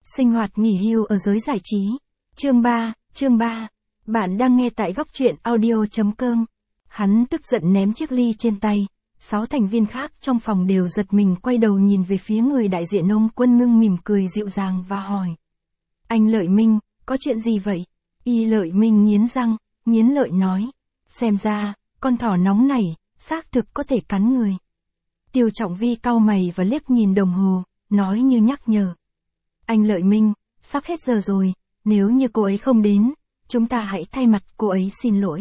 Sinh hoạt nghỉ hưu ở giới giải trí. Chương 3. Bạn đang nghe tại góc truyện audio.com. Hắn tức giận ném chiếc ly trên tay. 6 thành viên khác trong phòng đều giật mình quay đầu nhìn về phía người đại diện ông Quân Ngưng mỉm cười dịu dàng và hỏi. Anh Lợi Minh, có chuyện gì vậy? Y Lợi Minh nghiến răng, nghiến lợi nói. Xem ra, con thỏ nóng này, xác thực có thể cắn người. Tiêu Trọng Vi cau mày và liếc nhìn đồng hồ, nói như nhắc nhở. Anh Lợi Minh, sắp hết giờ rồi, nếu như cô ấy không đến, chúng ta hãy thay mặt cô ấy xin lỗi.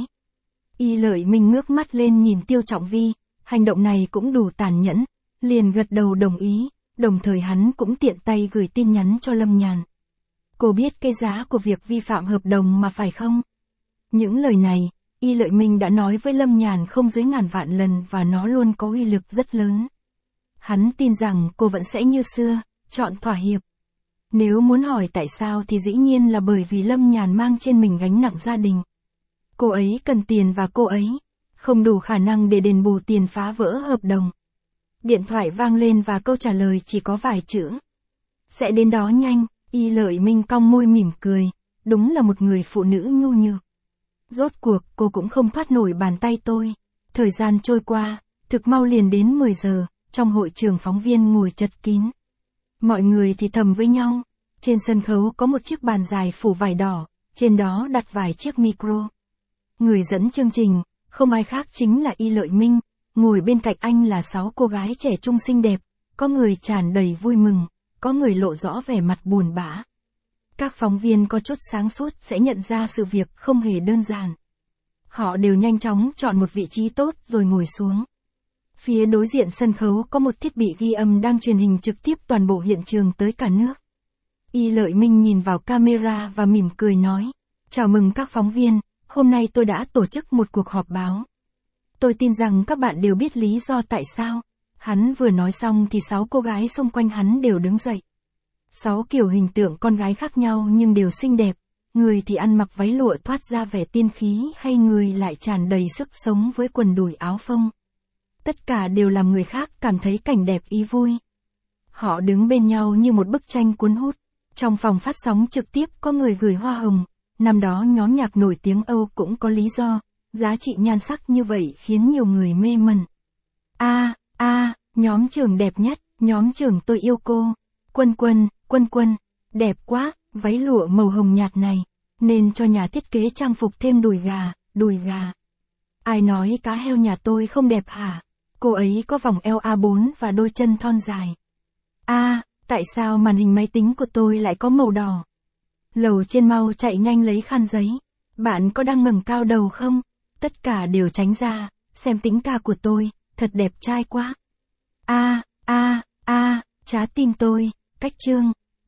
Y Lợi Minh ngước mắt lên nhìn Tiêu Trọng Vi, hành động này cũng đủ tàn nhẫn, liền gật đầu đồng ý, đồng thời hắn cũng tiện tay gửi tin nhắn cho Lâm Nhàn. Cô biết cái giá của việc vi phạm hợp đồng mà phải không? Những lời này, Y Lợi Minh đã nói với Lâm Nhàn không dưới ngàn vạn lần và nó luôn có uy lực rất lớn. Hắn tin rằng cô vẫn sẽ như xưa, chọn thỏa hiệp. Nếu muốn hỏi tại sao thì dĩ nhiên là bởi vì Lâm Nhàn mang trên mình gánh nặng gia đình. Cô ấy cần tiền và cô ấy không đủ khả năng để đền bù tiền phá vỡ hợp đồng. Điện thoại vang lên và câu trả lời chỉ có vài chữ. Sẽ đến đó nhanh. Y Lợi Minh cong môi mỉm cười, đúng là một người phụ nữ nhu nhược. Rốt cuộc cô cũng không thoát nổi bàn tay tôi. Thời gian trôi qua, thực mau liền đến 10 giờ, trong hội trường phóng viên ngồi chật kín. Mọi người thì thầm với nhau. Trên sân khấu có một chiếc bàn dài phủ vải đỏ, trên đó đặt vài chiếc micro. Người dẫn chương trình, không ai khác chính là Y Lợi Minh, ngồi bên cạnh anh là 6 cô gái trẻ trung xinh đẹp, có người tràn đầy vui mừng, có người lộ rõ vẻ mặt buồn bã. Các phóng viên có chút sáng suốt sẽ nhận ra sự việc không hề đơn giản. Họ đều nhanh chóng chọn một vị trí tốt rồi ngồi xuống. Phía đối diện sân khấu có một thiết bị ghi âm đang truyền hình trực tiếp toàn bộ hiện trường tới cả nước. Y Lợi Minh nhìn vào camera và mỉm cười nói. Chào mừng các phóng viên, hôm nay tôi đã tổ chức một cuộc họp báo. Tôi tin rằng các bạn đều biết lý do tại sao. Hắn vừa nói xong thì 6 cô gái xung quanh hắn đều đứng dậy. 6 kiểu hình tượng con gái khác nhau nhưng đều xinh đẹp. Người thì ăn mặc váy lụa thoát ra vẻ tiên khí hay người lại tràn đầy sức sống với quần đùi áo phông. Tất cả đều làm người khác cảm thấy cảnh đẹp ý vui. Họ đứng bên nhau như một bức tranh cuốn hút. Trong phòng phát sóng trực tiếp có người gửi hoa hồng. Năm đó nhóm nhạc nổi tiếng Âu cũng có lý do. Giá trị nhan sắc như vậy khiến nhiều người mê mẩn. Nhóm trưởng đẹp nhất, nhóm trưởng tôi yêu cô. Quân, đẹp quá, váy lụa màu hồng nhạt này. Nên cho nhà thiết kế trang phục thêm đùi gà. Ai nói cá heo nhà tôi không đẹp hả? Cô ấy có vòng eo A4 và đôi chân thon dài. Tại sao màn hình máy tính của tôi lại có màu đỏ? Lầu trên mau chạy nhanh lấy khăn giấy. Bạn có đang ngẩng cao đầu không? Tất cả đều tránh ra, xem tính ca của tôi, thật đẹp trai quá. Trá tim tôi, cách chương.